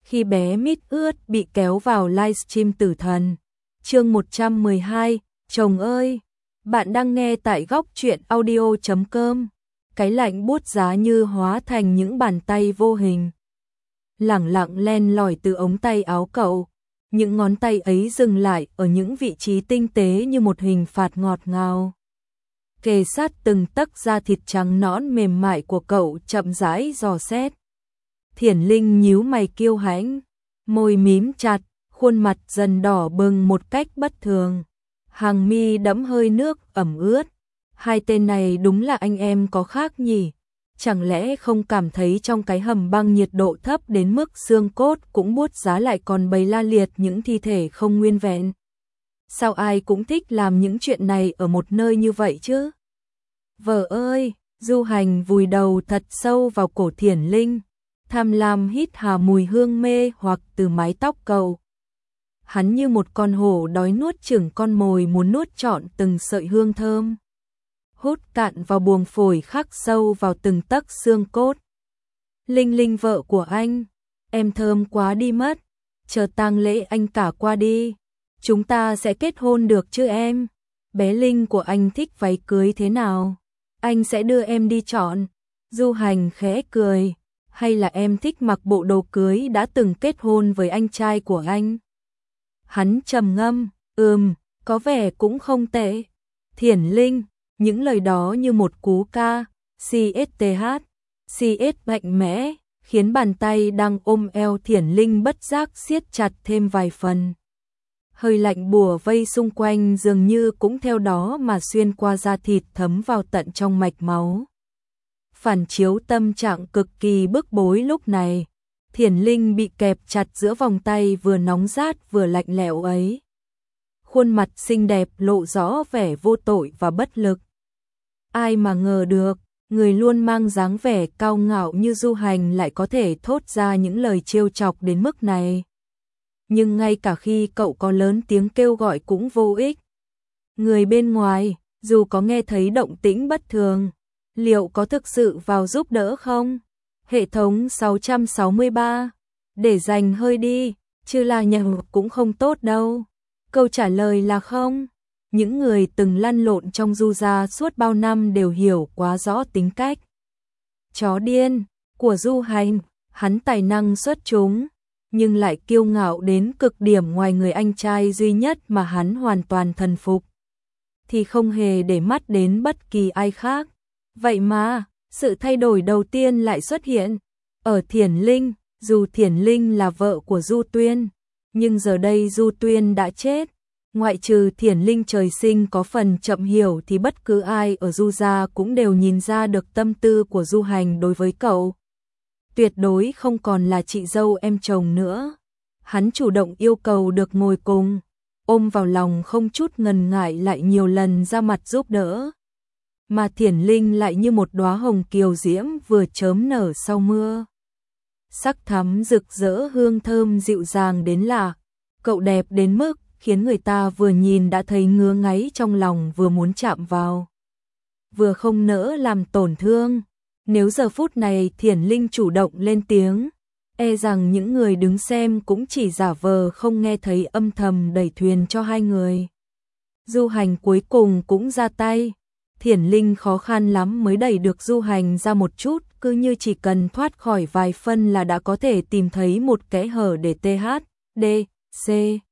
Khi bé mít ướt bị kéo vào livestream tử thần. Chương 112, chồng ơi, bạn đang nghe tại góc truyện audio.com. Cái lạnh buốt giá như hóa thành những bàn tay vô hình. Lẳng lặng len lỏi từ ống tay áo cậu. Những ngón tay ấy dừng lại ở những vị trí tinh tế như một hình phạt ngọt ngào. Kề sát từng tấc da thịt trắng nõn mềm mại của cậu chậm rãi dò xét. Thiển Linh nhíu mày kiêu hãnh, môi mím chặt, khuôn mặt dần đỏ bừng một cách bất thường. Hàng mi đẫm hơi nước ẩm ướt. Hai tên này đúng là anh em có khác nhỉ? Chẳng lẽ không cảm thấy trong cái hầm băng nhiệt độ thấp đến mức xương cốt cũng buốt giá lại còn bày la liệt những thi thể không nguyên vẹn? Sao ai cũng thích làm những chuyện này ở một nơi như vậy chứ? Vợ ơi, Du Hành vùi đầu thật sâu vào cổ Thiển Linh, tham lam hít hà mùi hương mê hoặc từ mái tóc cậu. Hắn như một con hổ đói nuốt chửng con mồi muốn nuốt trọn từng sợi hương thơm. Hút cạn vào buồng phổi khắc sâu vào từng tấc xương cốt. Linh Linh vợ của anh, em thơm quá đi mất, chờ tang lễ anh cả qua đi, chúng ta sẽ kết hôn được chứ em? Bé Linh của anh thích váy cưới thế nào? Anh sẽ đưa em đi chọn. Du Hành khẽ cười, hay là em thích mặc bộ đồ cưới đã từng kết hôn với anh trai của anh? Hắn trầm ngâm, có vẻ cũng không tệ. Thiển Linh, những lời đó như một cú ca, CSTH mạnh mẽ, khiến bàn tay đang ôm eo Thiển Linh bất giác siết chặt thêm vài phần. Hơi lạnh bùa vây xung quanh dường như cũng theo đó mà xuyên qua da thịt thấm vào tận trong mạch máu. Phản chiếu tâm trạng cực kỳ bức bối lúc này, Thiển Linh bị kẹp chặt giữa vòng tay vừa nóng rát vừa lạnh lẽo ấy. Khuôn mặt xinh đẹp lộ rõ vẻ vô tội và bất lực. Ai mà ngờ được, người luôn mang dáng vẻ cao ngạo như Du Hành lại có thể thốt ra những lời trêu chọc đến mức này. Nhưng ngay cả khi cậu có lớn tiếng kêu gọi cũng vô ích. Người bên ngoài, dù có nghe thấy động tĩnh bất thường, liệu có thực sự vào giúp đỡ không? Hệ thống 663, để dành hơi đi, chứ là nhầm cũng không tốt đâu. Câu trả lời là không. Những người từng lăn lộn trong Du gia suốt bao năm đều hiểu quá rõ tính cách chó điên của Du Hành. Hắn tài năng xuất chúng, nhưng lại kiêu ngạo đến cực điểm. Ngoài người anh trai duy nhất mà hắn hoàn toàn thần phục, thì không hề để mắt đến bất kỳ ai khác. Vậy mà, sự thay đổi đầu tiên lại xuất hiện ở Thiển Linh. Dù Thiển Linh là vợ của Du Tuyên, nhưng giờ đây Du Tuyên đã chết. Ngoại trừ Thiển Linh trời sinh có phần chậm hiểu thì bất cứ ai ở Du gia cũng đều nhìn ra được tâm tư của Du Hành đối với cậu. Tuyệt đối không còn là chị dâu em chồng nữa. Hắn chủ động yêu cầu được ngồi cùng, ôm vào lòng không chút ngần ngại, lại nhiều lần ra mặt giúp đỡ. Mà Thiển Linh lại như một đóa hồng kiều diễm vừa chớm nở sau mưa. Sắc thắm rực rỡ, hương thơm dịu dàng đến lạ. Cậu đẹp đến mức khiến người ta vừa nhìn đã thấy ngứa ngáy trong lòng, vừa muốn chạm vào, vừa không nỡ làm tổn thương. Nếu giờ phút này Thiển Linh chủ động lên tiếng, e rằng những người đứng xem cũng chỉ giả vờ không nghe thấy, âm thầm đẩy thuyền cho hai người. Du Hành cuối cùng cũng ra tay. Thiển Linh khó khăn lắm mới đẩy được Du Hành ra một chút, cứ như chỉ cần thoát khỏi vài phân là đã có thể tìm thấy một kẽ hở để THDC.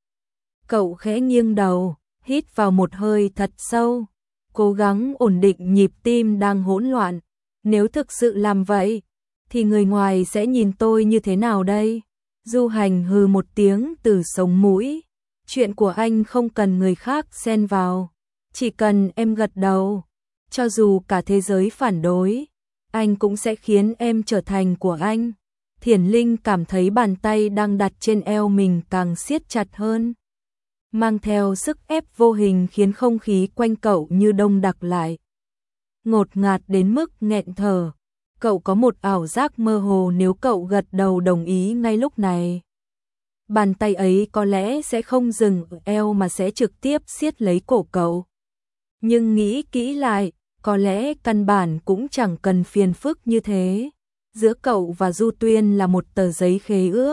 Cậu khẽ nghiêng đầu, hít vào một hơi thật sâu, cố gắng ổn định nhịp tim đang hỗn loạn. Nếu thực sự làm vậy, thì người ngoài sẽ nhìn tôi như thế nào đây? Du Hành hừ một tiếng từ sống mũi. Chuyện của anh không cần người khác xen vào, chỉ cần em gật đầu. Cho dù cả thế giới phản đối, anh cũng sẽ khiến em trở thành của anh. Thiển Linh cảm thấy bàn tay đang đặt trên eo mình càng siết chặt hơn, mang theo sức ép vô hình khiến không khí quanh cậu như đông đặc lại, ngột ngạt đến mức nghẹn thở. Cậu có một ảo giác mơ hồ nếu cậu gật đầu đồng ý ngay lúc này, bàn tay ấy có lẽ sẽ không dừng ở eo mà sẽ trực tiếp siết lấy cổ cậu. Nhưng nghĩ kỹ lại, có lẽ căn bản cũng chẳng cần phiền phức như thế. Giữa cậu và Du Tuyên là một tờ giấy khế ước,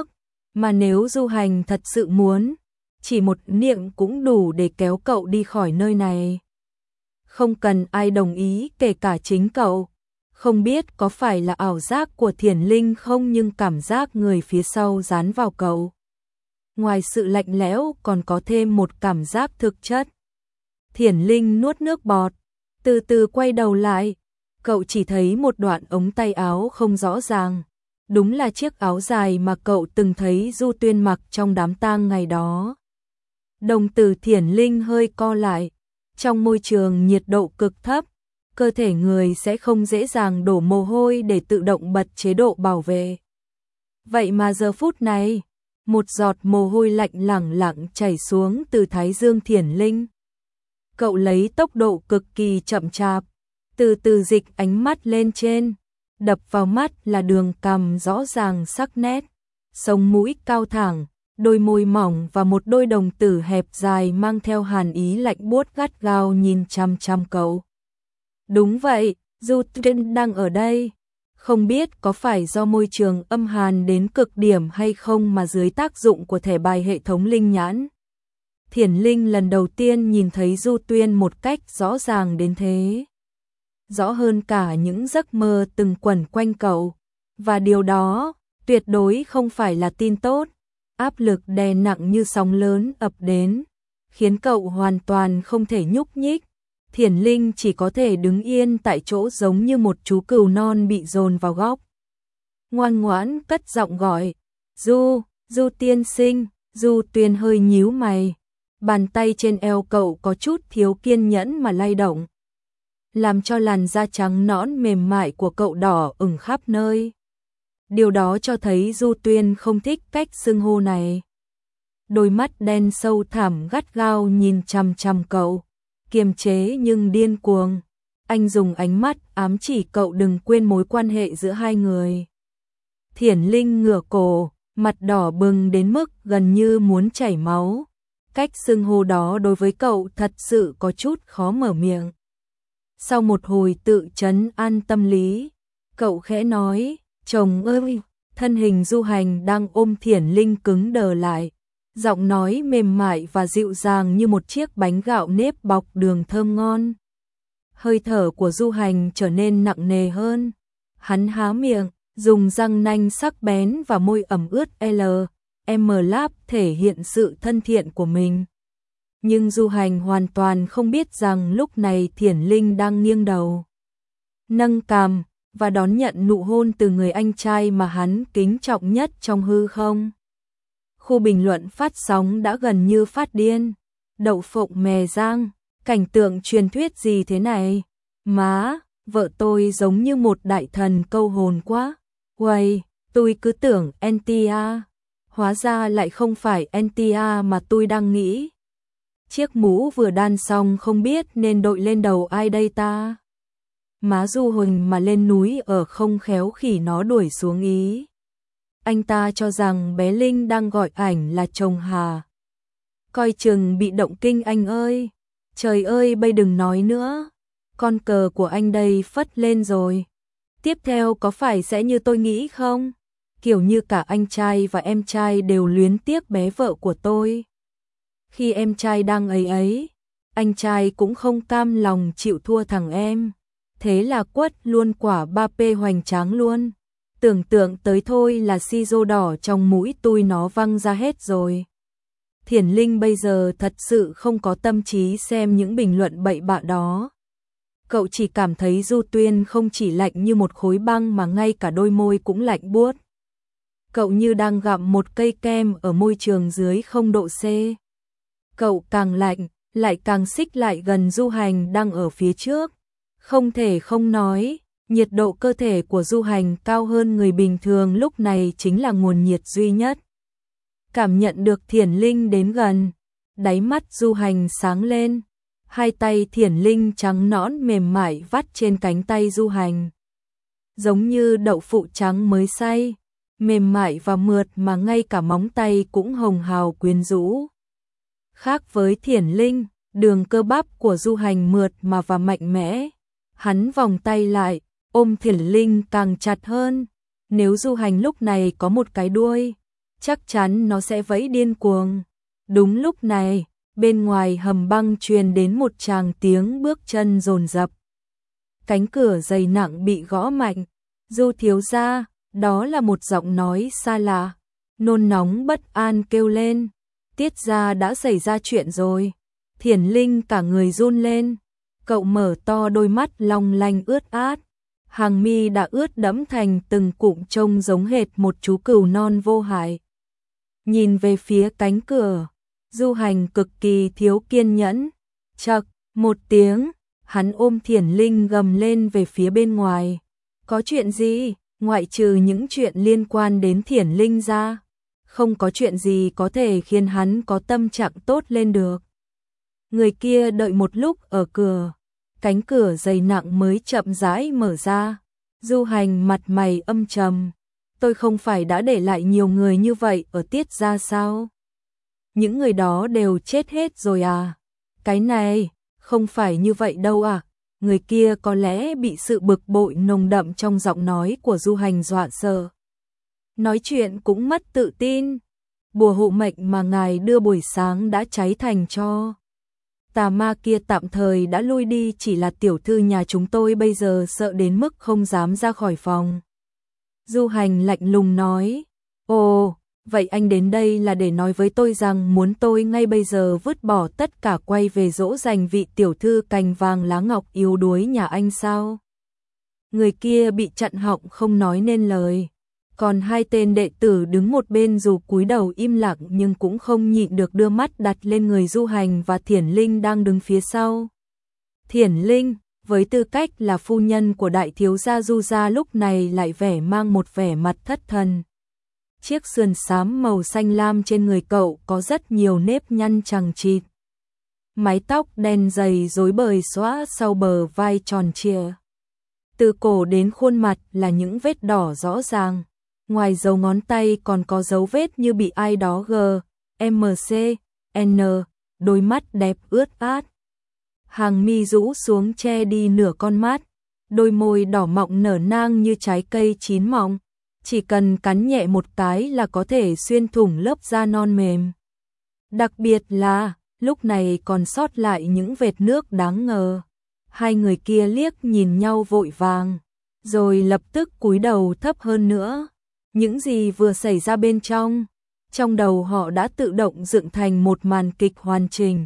Mà nếu Du Hành thật sự muốn, chỉ một niệm cũng đủ để kéo cậu đi khỏi nơi này. Không cần ai đồng ý, kể cả chính cậu. Không biết có phải là ảo giác của Thiển Linh không, nhưng cảm giác người phía sau dán vào cậu. Ngoài sự lạnh lẽo còn có thêm một cảm giác thực chất. Thiển Linh nuốt nước bọt, từ từ quay đầu lại. Cậu chỉ thấy một đoạn ống tay áo không rõ ràng. Đúng là chiếc áo dài mà cậu từng thấy Du Tuyên mặc trong đám tang ngày đó. Đồng tử Thiển Linh hơi co lại. Trong môi trường nhiệt độ cực thấp, cơ thể người sẽ không dễ dàng đổ mồ hôi để tự động bật chế độ bảo vệ. Vậy mà giờ phút này, một giọt mồ hôi lạnh lẳng lặng chảy xuống từ thái dương Thiển Linh. Cậu lấy tốc độ cực kỳ chậm chạp, từ từ dịch ánh mắt lên trên, đập vào mắt là đường cằm rõ ràng sắc nét, sống mũi cao thẳng, đôi môi mỏng và một đôi đồng tử hẹp dài mang theo hàn ý lạnh buốt gắt gao nhìn chăm chăm cậu. Đúng vậy, Du Tuyên đang ở đây. Không biết có phải do môi trường âm hàn đến cực điểm hay không mà dưới tác dụng của thẻ bài hệ thống linh nhãn. Thiển Linh lần đầu tiên nhìn thấy Du Tuyên một cách rõ ràng đến thế. Rõ hơn cả những giấc mơ từng quẩn quanh cậu. Và điều đó tuyệt đối không phải là tin tốt. Áp lực đè nặng như sóng lớn ập đến, khiến cậu hoàn toàn không thể nhúc nhích. Thiển Linh chỉ có thể đứng yên tại chỗ giống như một chú cừu non bị dồn vào góc. Ngoan ngoãn cất giọng gọi, Du tiên sinh. Du Tuyên hơi nhíu mày, bàn tay trên eo cậu có chút thiếu kiên nhẫn mà lay động, làm cho làn da trắng nõn mềm mại của cậu đỏ ửng khắp nơi. Điều đó cho thấy Du Tuyên không thích cách xưng hô này. Đôi mắt đen sâu thẳm gắt gao nhìn chằm chằm cậu, kiềm chế nhưng điên cuồng. Anh dùng ánh mắt ám chỉ cậu đừng quên mối quan hệ giữa hai người. Thiển Linh ngửa cổ, mặt đỏ bừng đến mức gần như muốn chảy máu. Cách xưng hô đó đối với cậu thật sự có chút khó mở miệng. Sau một hồi tự trấn an tâm lý, cậu khẽ nói, chồng ơi. Thân hình Du Hành đang ôm Thiển Linh cứng đờ lại, giọng nói mềm mại và dịu dàng như một chiếc bánh gạo nếp bọc đường thơm ngon. Hơi thở của Du Hành trở nên nặng nề hơn. Hắn há miệng, dùng răng nanh sắc bén và môi ẩm ướt lap thể hiện sự thân thiện của mình. Nhưng Du Hành hoàn toàn không biết rằng lúc này Thiển Linh đang nghiêng đầu, nâng cằm và đón nhận nụ hôn từ người anh trai mà hắn kính trọng nhất trong hư không. Khu bình luận phát sóng đã gần như phát điên. Đậu phộng mè rang, cảnh tượng truyền thuyết gì thế này? Má, vợ tôi giống như một đại thần câu hồn quá. Uầy, tôi cứ tưởng NTA, hóa ra lại không phải NTA mà tôi đang nghĩ. Chiếc mũ vừa đan xong không biết nên đội lên đầu ai đây ta? Má Du Huỳnh mà lên núi ở không khéo khỉ nó đuổi xuống ý. Anh ta cho rằng bé Linh đang gọi ảnh là chồng Hà. Coi chừng bị động kinh anh ơi. Trời ơi bây đừng nói nữa. Con cờ của anh đây phất lên rồi. Tiếp theo có phải sẽ như tôi nghĩ không? Kiểu như cả anh trai và em trai đều luyến tiếc bé vợ của tôi. Khi em trai đang ấy, anh trai cũng không cam lòng chịu thua thằng em. Thế là quất luôn quả 3P hoành tráng luôn. Tưởng tượng tới thôi là si rô đỏ trong mũi tôi nó văng ra hết rồi. Thiển Linh bây giờ thật sự không có tâm trí xem những bình luận bậy bạ đó. Cậu chỉ cảm thấy Du Tuyên không chỉ lạnh như một khối băng mà ngay cả đôi môi cũng lạnh buốt. Cậu như đang gặm một cây kem ở môi trường dưới 0 độ C. Cậu càng lạnh, lại càng xích lại gần Du Hành đang ở phía trước. Không thể không nói, nhiệt độ cơ thể của Du Hành cao hơn người bình thường lúc này chính là nguồn nhiệt duy nhất. Cảm nhận được Thiển Linh đến gần, đáy mắt Du Hành sáng lên. Hai tay Thiển Linh trắng nõn mềm mại vắt trên cánh tay Du Hành. Giống như đậu phụ trắng mới xay, mềm mại và mượt mà ngay cả móng tay cũng hồng hào quyến rũ. Khác với Thiển Linh, đường cơ bắp của Du Hành mượt mà và mạnh mẽ. Hắn vòng tay lại, ôm Thiển Linh càng chặt hơn. Nếu Du Hành lúc này có một cái đuôi, chắc chắn nó sẽ vẫy điên cuồng. Đúng lúc này, bên ngoài hầm băng truyền đến một tràng tiếng bước chân dồn dập. Cánh cửa dày nặng bị gõ mạnh. Du thiếu gia, đó là một giọng nói xa lạ. Nôn nóng bất an kêu lên. Tiết gia đã xảy ra chuyện rồi. Thiển Linh cả người run lên. Cậu mở to đôi mắt long lanh ướt át. Hàng mi đã ướt đẫm thành từng cụm trông giống hệt một chú cừu non vô hại. Nhìn về phía cánh cửa, Du Hành cực kỳ thiếu kiên nhẫn. Chậc, một tiếng, hắn ôm Thiển Linh gầm lên về phía bên ngoài. Có chuyện gì? Ngoại trừ những chuyện liên quan đến Thiển Linh ra, không có chuyện gì có thể khiến hắn có tâm trạng tốt lên được. Người kia đợi một lúc ở cửa, cánh cửa dày nặng mới chậm rãi mở ra. Du Hành mặt mày âm trầm. Tôi không phải đã để lại nhiều người như vậy ở Tiết gia sao? Những người đó đều chết hết rồi à? Cái này, không phải như vậy đâu à? Người kia có lẽ bị sự bực bội nồng đậm trong giọng nói của Du Hành dọa sợ. Nói chuyện cũng mất tự tin. Bùa hộ mệnh mà ngài đưa buổi sáng đã cháy thành tro. Tà ma kia tạm thời đã lui đi, chỉ là tiểu thư nhà chúng tôi bây giờ sợ đến mức không dám ra khỏi phòng. Du Hành lạnh lùng nói. Ồ, vậy anh đến đây là để nói với tôi rằng muốn tôi ngay bây giờ vứt bỏ tất cả quay về dỗ dành vị tiểu thư cành vàng lá ngọc yếu đuối nhà anh sao? Người kia bị chặn họng không nói nên lời. Còn hai tên đệ tử đứng một bên dù cúi đầu im lặng nhưng cũng không nhịn được đưa mắt đặt lên người Du Hành và Thiển Linh đang đứng phía sau. Thiển Linh, với tư cách là phu nhân của đại thiếu gia Du gia lúc này lại mang một vẻ mặt thất thần. Chiếc sườn xám màu xanh lam trên người cậu có rất nhiều nếp nhăn chằng chịt. Mái tóc đen dày rối bời xõa sau bờ vai tròn trịa. Từ cổ đến khuôn mặt là những vết đỏ rõ ràng. Ngoài dấu ngón tay còn có dấu vết như bị ai đó N, đôi mắt đẹp ướt át. Hàng mi rũ xuống che đi nửa con mắt, đôi môi đỏ mọng nở nang như trái cây chín mọng, chỉ cần cắn nhẹ một cái là có thể xuyên thủng lớp da non mềm. Đặc biệt là, lúc này còn sót lại những vệt nước đáng ngờ. Hai người kia liếc nhìn nhau vội vàng, rồi lập tức cúi đầu thấp hơn nữa. Những gì vừa xảy ra bên trong đầu họ đã tự động dựng thành một màn kịch hoàn chỉnh.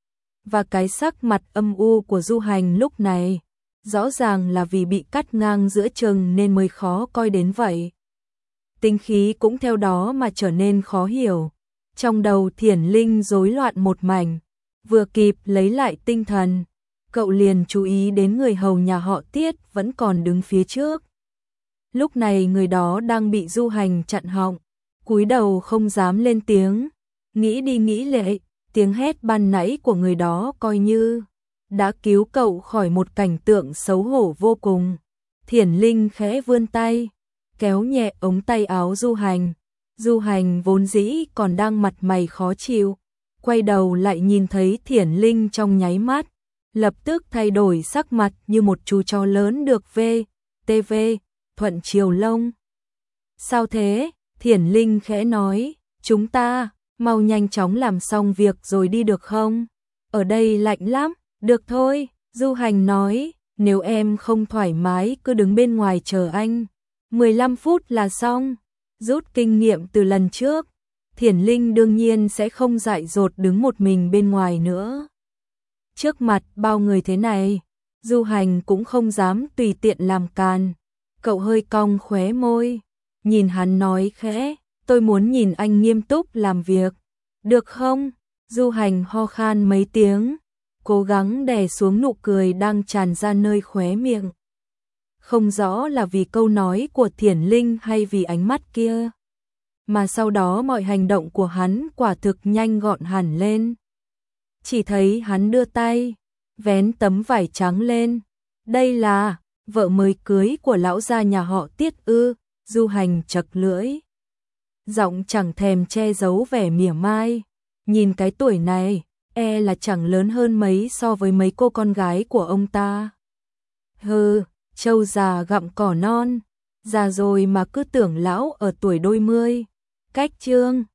Và cái sắc mặt âm u của Du Hành lúc này, rõ ràng là vì bị cắt ngang giữa chừng nên mới khó coi đến vậy. Tinh khí cũng theo đó mà trở nên khó hiểu. Trong đầu Thiển Linh rối loạn một mảnh, vừa kịp lấy lại tinh thần, cậu liền chú ý đến người hầu nhà họ Tiết vẫn còn đứng phía trước. Lúc này người đó đang bị Du Hành chặn họng, cúi đầu không dám lên tiếng. Nghĩ đi nghĩ lại, tiếng hét ban nãy của người đó coi như đã cứu cậu khỏi một cảnh tượng xấu hổ vô cùng. Thiển Linh khẽ vươn tay, kéo nhẹ ống tay áo Du Hành. Du Hành vốn dĩ còn đang mặt mày khó chịu, quay đầu lại nhìn thấy Thiển Linh trong nháy mắt, lập tức thay đổi sắc mặt như một chú chó lớn được VTV thuận chiều lông. Sao thế? Thiển Linh khẽ nói, chúng ta mau nhanh chóng làm xong việc rồi đi được không? Ở đây lạnh lắm. Được thôi, Du Hành nói, nếu em không thoải mái cứ đứng bên ngoài chờ anh. 15 phút là xong. Rút kinh nghiệm từ lần trước, Thiển Linh đương nhiên sẽ không dại dột đứng một mình bên ngoài nữa. Trước mặt bao người thế này, Du Hành cũng không dám tùy tiện làm càn. Cậu hơi cong khóe môi, nhìn hắn nói khẽ, tôi muốn nhìn anh nghiêm túc làm việc. Được không? Du Hành ho khan mấy tiếng, cố gắng đè xuống nụ cười đang tràn ra nơi khóe miệng. Không rõ là vì câu nói của Thiển Linh hay vì ánh mắt kia, mà sau đó mọi hành động của hắn quả thực nhanh gọn hẳn lên. Chỉ thấy hắn đưa tay, vén tấm vải trắng lên. Đây là vợ mới cưới của lão gia nhà họ Tiết ư? Du Hành chật lưỡi, giọng chẳng thèm che giấu vẻ mỉa mai. Nhìn cái tuổi này, là chẳng lớn hơn mấy so với mấy cô con gái của ông ta. Hừ, trâu già gặm cỏ non, già rồi mà cứ tưởng lão ở tuổi đôi mươi. Cách chương